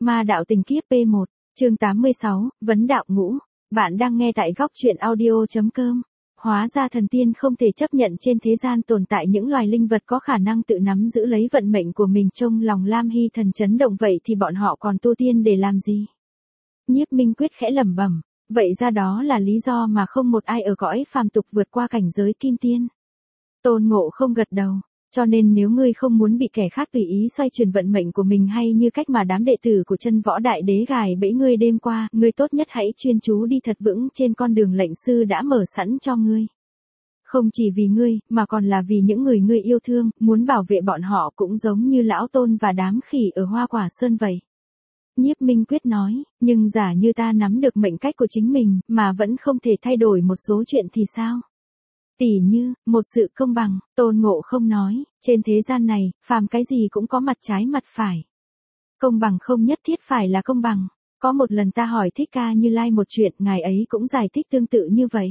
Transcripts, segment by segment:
Ma đạo tình kiếp P1, chương 86, vấn đạo ngũ. Bạn đang nghe tại góc truyện audio.com. Hóa ra thần tiên không thể chấp nhận trên thế gian tồn tại những loài linh vật có khả năng tự nắm giữ lấy vận mệnh của mình. Trong lòng Lam Hy Thần chấn động, vậy thì bọn họ còn tu tiên để làm gì? Nhiếp Minh Quyết khẽ lẩm bẩm, vậy ra đó là lý do mà không một ai ở cõi phàm tục vượt qua cảnh giới kim tiên. Tôn Ngộ không gật đầu. Cho nên nếu ngươi không muốn bị kẻ khác tùy ý xoay chuyển vận mệnh của mình, hay như cách mà đám đệ tử của Chân Võ Đại Đế gài bẫy ngươi đêm qua, ngươi tốt nhất hãy chuyên chú đi thật vững trên con đường lệnh sư đã mở sẵn cho ngươi. Không chỉ vì ngươi, mà còn là vì những người ngươi yêu thương, muốn bảo vệ bọn họ cũng giống như Lão Tôn và đám khỉ ở Hoa Quả Sơn vậy. Nhiếp Minh Quyết nói, nhưng giả như ta nắm được mệnh cách của chính mình, mà vẫn không thể thay đổi một số chuyện thì sao? Tỉ như, một sự công bằng, Tôn Ngộ không nói, trên thế gian này, phàm cái gì cũng có mặt trái mặt phải. Công bằng không nhất thiết phải là công bằng. Có một lần ta hỏi Thích Ca Như Lai một chuyện, ngài ấy cũng giải thích tương tự như vậy.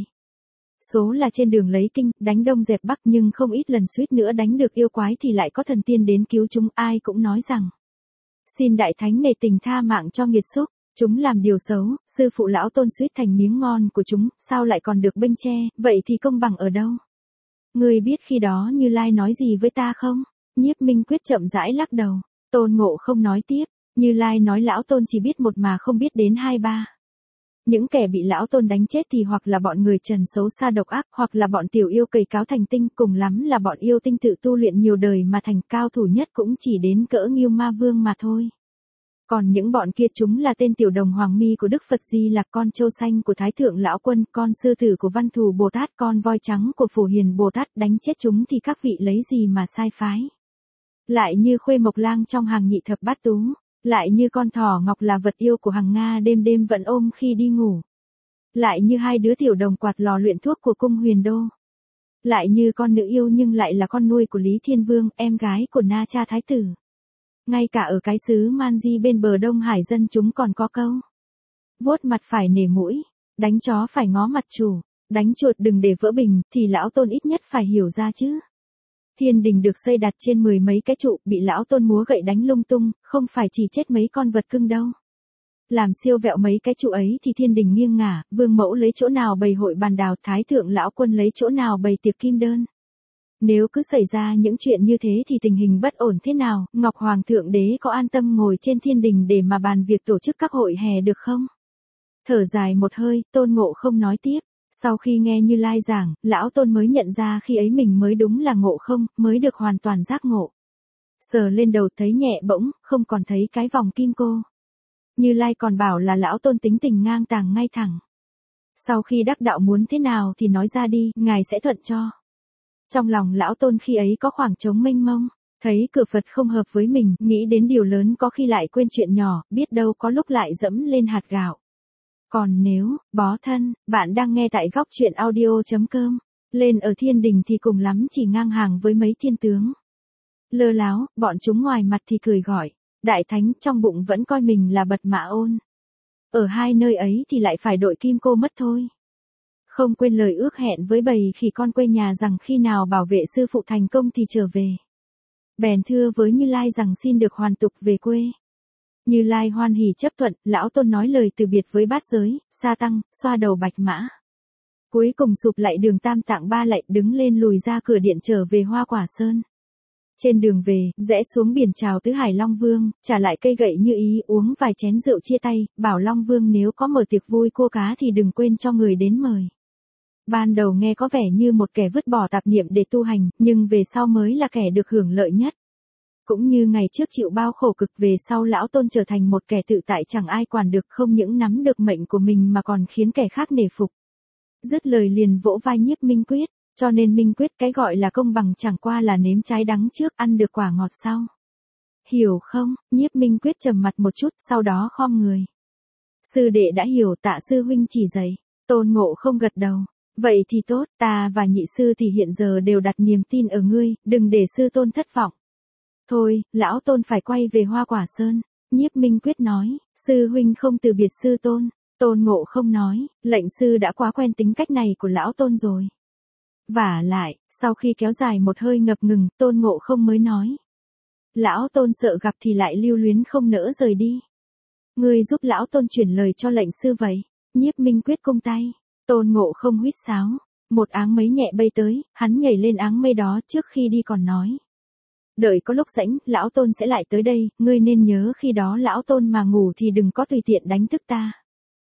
Số là trên đường lấy kinh, đánh đông dẹp bắc, nhưng không ít lần suýt nữa đánh được yêu quái thì lại có thần tiên đến cứu chúng. Ai cũng nói rằng, xin đại thánh nể tình tha mạng cho nghiệt xúc. Chúng làm điều xấu, sư phụ Lão Tôn suýt thành miếng ngon của chúng, sao lại còn được bênh che, vậy thì công bằng ở đâu? Ngươi biết khi đó Như Lai nói gì với ta không? Nhiếp Minh Quyết chậm rãi lắc đầu. Tôn Ngộ không nói tiếp, Như Lai nói Lão Tôn chỉ biết một mà không biết đến hai ba. Những kẻ bị Lão Tôn đánh chết thì hoặc là bọn người trần xấu xa độc ác, hoặc là bọn tiểu yêu cầy cáo thành tinh, cùng lắm là bọn yêu tinh tự tu luyện nhiều đời mà thành cao thủ nhất cũng chỉ đến cỡ Ngưu Ma Vương mà thôi. Còn những bọn kia chúng là tên tiểu đồng hoàng mi của Đức Phật Di Lặc, con trâu xanh của Thái Thượng Lão Quân, con sư tử của Văn Thù Bồ Tát, con voi trắng của Phổ Hiền Bồ Tát. Đánh chết chúng thì các vị lấy gì mà sai phái? Lại như Khuê Mộc Lang trong hàng nhị thập bát tú, lại như con thỏ ngọc là vật yêu của Hằng Nga đêm đêm vẫn ôm khi đi ngủ, lại như hai đứa tiểu đồng quạt lò luyện thuốc của cung Huyền Đô, lại như con nữ yêu nhưng lại là con nuôi của Lý Thiên Vương, em gái của Na Cha Thái Tử. Ngay cả ở cái xứ Man Di bên bờ Đông Hải dân chúng còn có câu, vuốt mặt phải nể mũi, đánh chó phải ngó mặt chủ, đánh chuột đừng để vỡ bình, thì Lão Tôn ít nhất phải hiểu ra chứ. Thiên đình được xây đặt trên 10 mấy cái trụ, bị Lão Tôn múa gậy đánh lung tung, không phải chỉ chết mấy con vật cưng đâu. Làm siêu vẹo mấy cái trụ ấy thì thiên đình nghiêng ngả, vương mẫu lấy chỗ nào bày hội bàn đào, Thái Thượng Lão Quân lấy chỗ nào bày tiệc kim đơn. Nếu cứ xảy ra những chuyện như thế thì tình hình bất ổn thế nào, Ngọc Hoàng Thượng Đế có an tâm ngồi trên thiên đình để mà bàn việc tổ chức các hội hè được không? Thở dài một hơi, Tôn Ngộ không nói tiếp. Sau khi nghe Như Lai giảng, Lão Tôn mới nhận ra khi ấy mình mới đúng là Ngộ không, mới được hoàn toàn giác ngộ. Sờ lên đầu thấy nhẹ bỗng, không còn thấy cái vòng kim cô. Như Lai còn bảo là Lão Tôn tính tình ngang tàng ngay thẳng. Sau khi đắc đạo muốn thế nào thì nói ra đi, ngài sẽ thuận cho. Trong lòng Lão Tôn khi ấy có khoảng trống mênh mông, thấy cửa Phật không hợp với mình, nghĩ đến điều lớn có khi lại quên chuyện nhỏ, biết đâu có lúc lại dẫm lên hạt gạo. Còn nếu, bó thân, bạn đang nghe tại góc truyện audio.com, lên ở thiên đình thì cùng lắm chỉ ngang hàng với mấy thiên tướng. Lơ láo, bọn chúng ngoài mặt thì cười gọi, đại thánh, trong bụng vẫn coi mình là Bật Mã Ôn. Ở hai nơi ấy thì lại phải đội kim cô mất thôi. Không quên lời ước hẹn với bầy khỉ con quê nhà rằng khi nào bảo vệ sư phụ thành công thì trở về. Bèn thưa với Như Lai rằng xin được hoàn tục về quê. Như Lai hoan hỉ chấp thuận, Lão Tôn nói lời từ biệt với bát giới, sa tăng, xoa đầu bạch mã. Cuối cùng sụp lại đường Tam Tạng Ba Lạy, đứng lên lùi ra cửa điện trở về Hoa Quả Sơn. Trên đường về, rẽ xuống biển chào Tứ Hải Long Vương, trả lại cây gậy Như Ý, uống vài chén rượu chia tay, bảo Long Vương nếu có mở tiệc vui cua cá thì đừng quên cho người đến mời. Ban đầu nghe có vẻ như một kẻ vứt bỏ tạp niệm để tu hành, nhưng về sau mới là kẻ được hưởng lợi nhất. Cũng như ngày trước chịu bao khổ cực, về sau Lão Tôn trở thành một kẻ tự tại chẳng ai quản được, không những nắm được mệnh của mình mà còn khiến kẻ khác nể phục. Dứt lời liền vỗ vai Nhiếp Minh Quyết, cho nên Minh Quyết, cái gọi là công bằng chẳng qua là nếm trái đắng trước, ăn được quả ngọt sau. Hiểu không? Nhiếp Minh Quyết trầm mặt một chút, sau đó khom người. Sư đệ đã hiểu, tạ sư huynh chỉ dạy. Tôn Ngộ không gật đầu. Vậy thì tốt, ta và nhị sư thì hiện giờ đều đặt niềm tin ở ngươi, đừng để sư tôn thất vọng. Thôi, Lão Tôn phải quay về Hoa Quả Sơn. Nhiếp Minh Quyết nói, sư huynh không từ biệt sư tôn. Tôn Ngộ không nói, lệnh sư đã quá quen tính cách này của Lão Tôn rồi. Vả lại, sau khi kéo dài một hơi ngập ngừng, Tôn Ngộ không mới nói. Lão Tôn sợ gặp thì lại lưu luyến không nỡ rời đi. Ngươi giúp lão Tôn chuyển lời cho lệnh sư vậy. Nhiếp Minh Quyết cung tay. Tôn Ngộ Không huýt sáo. Một áng mây nhẹ bay tới, hắn nhảy lên áng mây đó trước khi đi còn nói. Đợi có lúc rảnh, lão Tôn sẽ lại tới đây, ngươi nên nhớ khi đó lão Tôn mà ngủ thì đừng có tùy tiện đánh thức ta.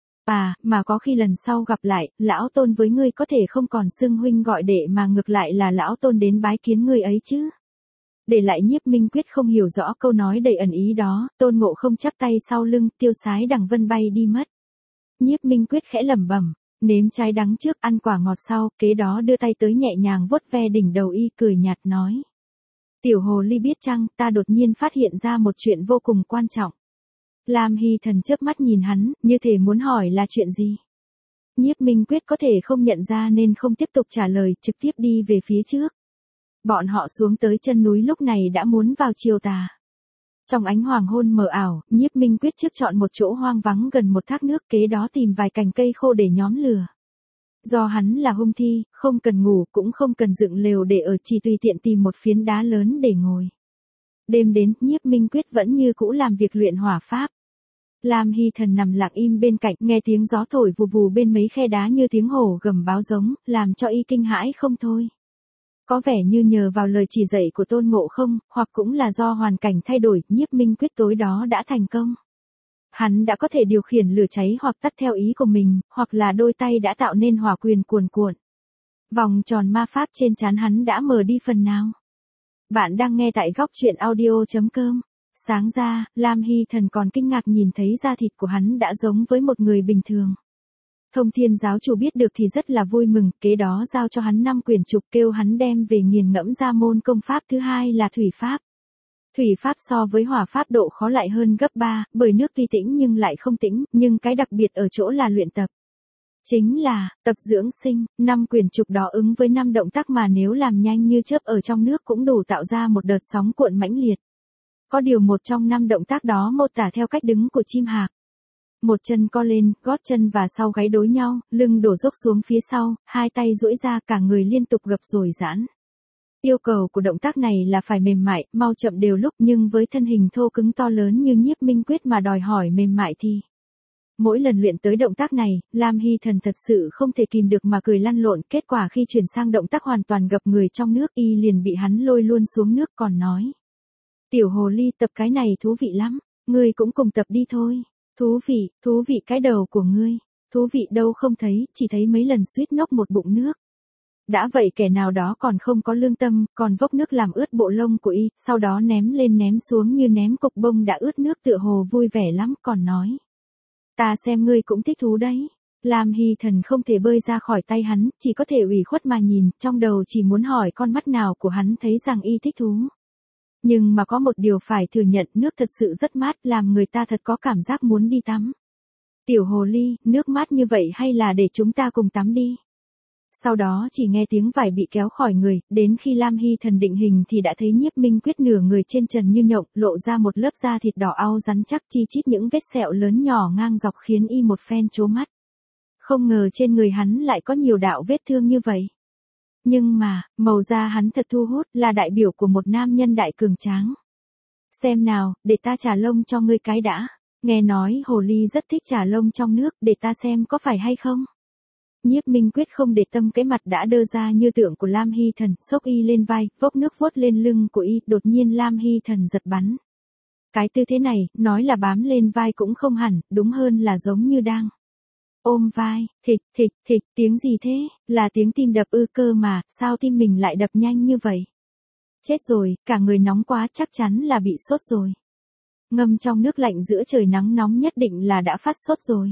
Mà có khi lần sau gặp lại, lão Tôn với ngươi có thể không còn xưng huynh gọi đệ mà ngược lại là lão Tôn đến bái kiến ngươi ấy chứ. Để lại Nhiếp Minh Quyết không hiểu rõ câu nói đầy ẩn ý đó, Tôn Ngộ Không chắp tay sau lưng, tiêu sái đằng vân bay đi mất. Nhiếp Minh Quyết khẽ lẩm bẩm, nếm trái đắng trước ăn quả ngọt sau, kế đó đưa tay tới nhẹ nhàng vuốt ve đỉnh đầu y cười nhạt nói. Tiểu hồ ly biết chăng, ta đột nhiên phát hiện ra một chuyện vô cùng quan trọng. Lam Hy Thần chớp mắt nhìn hắn, như thể muốn hỏi là chuyện gì. Nhiếp Minh Quyết có thể không nhận ra nên không tiếp tục trả lời, trực tiếp đi về phía trước. Bọn họ xuống tới chân núi lúc này đã muốn vào chiều tà. Trong ánh hoàng hôn mờ ảo, Nhiếp Minh Quyết trước chọn một chỗ hoang vắng gần một thác nước, kế đó tìm vài cành cây khô để nhóm lửa. Do hắn là hung thi, không cần ngủ cũng không cần dựng lều để ở, chỉ tùy tiện tìm một phiến đá lớn để ngồi. Đêm đến, Nhiếp Minh Quyết vẫn như cũ làm việc luyện hỏa pháp. Lam Hy Thần nằm lặng im bên cạnh, nghe tiếng gió thổi vù vù bên mấy khe đá như tiếng hổ gầm báo giống, làm cho y kinh hãi không thôi. Có vẻ như nhờ vào lời chỉ dạy của Tôn Ngộ Không, hoặc cũng là do hoàn cảnh thay đổi, Nhiếp Minh Quyết tối đó đã thành công. Hắn đã có thể điều khiển lửa cháy hoặc tắt theo ý của mình, hoặc là đôi tay đã tạo nên hỏa quyền cuồn cuộn. Vòng tròn ma pháp trên trán hắn đã mờ đi phần nào. Bạn đang nghe tại góc truyện audio.com. Sáng ra, Lam Hy Thần còn kinh ngạc nhìn thấy da thịt của hắn đã giống với một người bình thường. Thông Thiên giáo chủ biết được thì rất là vui mừng, kế đó giao cho hắn 5 quyển trục kêu hắn đem về nghiền ngẫm ra môn công pháp thứ hai là thủy pháp. Thủy pháp so với hỏa pháp độ khó lại hơn gấp 3, bởi nước tuy tĩnh nhưng lại không tĩnh, nhưng cái đặc biệt ở chỗ là luyện tập. Chính là, tập dưỡng sinh, 5 quyển trục đó ứng với 5 động tác mà nếu làm nhanh như chớp ở trong nước cũng đủ tạo ra một đợt sóng cuộn mãnh liệt. Có điều một trong 5 động tác đó mô tả theo cách đứng của chim hạc. Một chân co lên, gót chân và sau gáy đối nhau, lưng đổ dốc xuống phía sau, hai tay duỗi ra, cả người liên tục gập rồi giãn. Yêu cầu của động tác này là phải mềm mại, mau chậm đều lúc, nhưng với thân hình thô cứng to lớn như Nhiếp Minh Quyết mà đòi hỏi mềm mại thì. Mỗi lần luyện tới động tác này, Lam Hy Thần thật sự không thể kìm được mà cười lăn lộn, kết quả khi chuyển sang động tác hoàn toàn gập người trong nước y liền bị hắn lôi luôn xuống nước còn nói. Tiểu hồ ly, tập cái này thú vị lắm, ngươi cũng cùng tập đi thôi. Thú vị cái đầu của ngươi. Thú vị đâu không thấy, chỉ thấy mấy lần suýt nốc một bụng nước. Đã vậy kẻ nào đó còn không có lương tâm, còn vốc nước làm ướt bộ lông của y, sau đó ném lên ném xuống như ném cục bông đã ướt nước tựa hồ vui vẻ lắm, còn nói. Ta xem ngươi cũng thích thú đấy. Lam Hy Thần không thể bơi ra khỏi tay hắn, chỉ có thể ủy khuất mà nhìn, trong đầu chỉ muốn hỏi con mắt nào của hắn thấy rằng y thích thú. Nhưng mà có một điều phải thừa nhận, nước thật sự rất mát, làm người ta thật có cảm giác muốn đi tắm. Tiểu hồ ly, nước mát như vậy hay là để chúng ta cùng tắm đi. Sau đó chỉ nghe tiếng vải bị kéo khỏi người, đến khi Lam Hy Thần định hình thì đã thấy Nhiếp Minh Quyết nửa người trên trần như nhộng, lộ ra một lớp da thịt đỏ au rắn chắc, chi chít những vết sẹo lớn nhỏ ngang dọc khiến y một phen trố mắt. Không ngờ trên người hắn lại có nhiều đạo vết thương như vậy. Nhưng mà, màu da hắn thật thu hút, là đại biểu của một nam nhân đại cường tráng. Xem nào, để ta chà lông cho ngươi cái đã. Nghe nói hồ ly rất thích chà lông trong nước, để ta xem có phải hay không. Nhiếp Minh Quyết không để tâm cái mặt đã đơ ra như tượng của Lam Hy Thần, xốc y lên vai, vốc nước vuốt lên lưng của y, đột nhiên Lam Hy Thần giật bắn. Cái tư thế này, nói là bám lên vai cũng không hẳn, đúng hơn là giống như đang ôm vai. Thịch, tiếng gì thế? Là tiếng tim đập ư cơ mà, sao tim mình lại đập nhanh như vậy? Chết rồi, cả người nóng quá, chắc chắn là bị sốt rồi. Ngâm trong nước lạnh giữa trời nắng nóng nhất định là đã phát sốt rồi.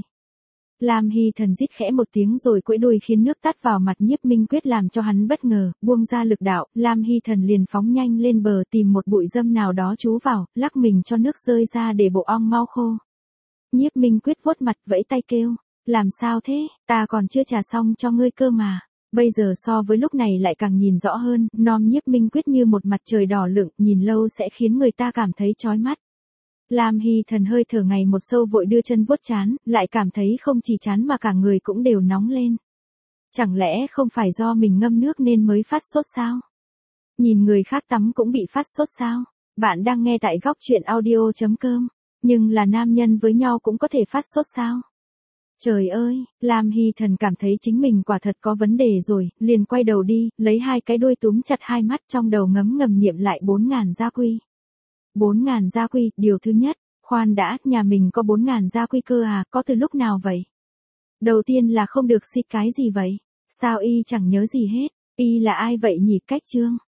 Lam Hy Thần rít khẽ một tiếng rồi quẫy đuôi khiến nước tát vào mặt Nhiếp Minh Quyết làm cho hắn bất ngờ, buông ra lực đạo, Lam Hy Thần liền phóng nhanh lên bờ tìm một bụi râm nào đó trú vào, lắc mình cho nước rơi ra để bộ ong mau khô. Nhiếp Minh Quyết vuốt mặt vẫy tay kêu, làm sao thế, ta còn chưa trà xong cho ngươi cơ mà. Bây giờ so với lúc này lại càng nhìn rõ hơn, non Nhiếp Minh Quyết như một mặt trời đỏ lựng, nhìn lâu sẽ khiến người ta cảm thấy chói mắt. Lam Hy Thần hơi thở ngày một sâu vội đưa chân vuốt trán, lại cảm thấy không chỉ trán mà cả người cũng đều nóng lên. Chẳng lẽ không phải do mình ngâm nước nên mới phát sốt sao? Nhìn người khác tắm cũng bị phát sốt sao? Bạn đang nghe tại góc truyện audio.com. Nhưng là nam nhân với nhau cũng có thể phát sốt sao? Trời ơi, Lam Hy Thần cảm thấy chính mình quả thật có vấn đề rồi, liền quay đầu đi, lấy hai cái đuôi túm chặt hai mắt trong đầu ngấm ngầm niệm lại 4.000 gia quy. 4.000 gia quy, điều thứ nhất, khoan đã, nhà mình có 4.000 gia quy cơ à, có từ lúc nào vậy? Đầu tiên là không được xịt cái gì vậy? Sao y chẳng nhớ gì hết? Y là ai vậy nhỉ? Cách chương.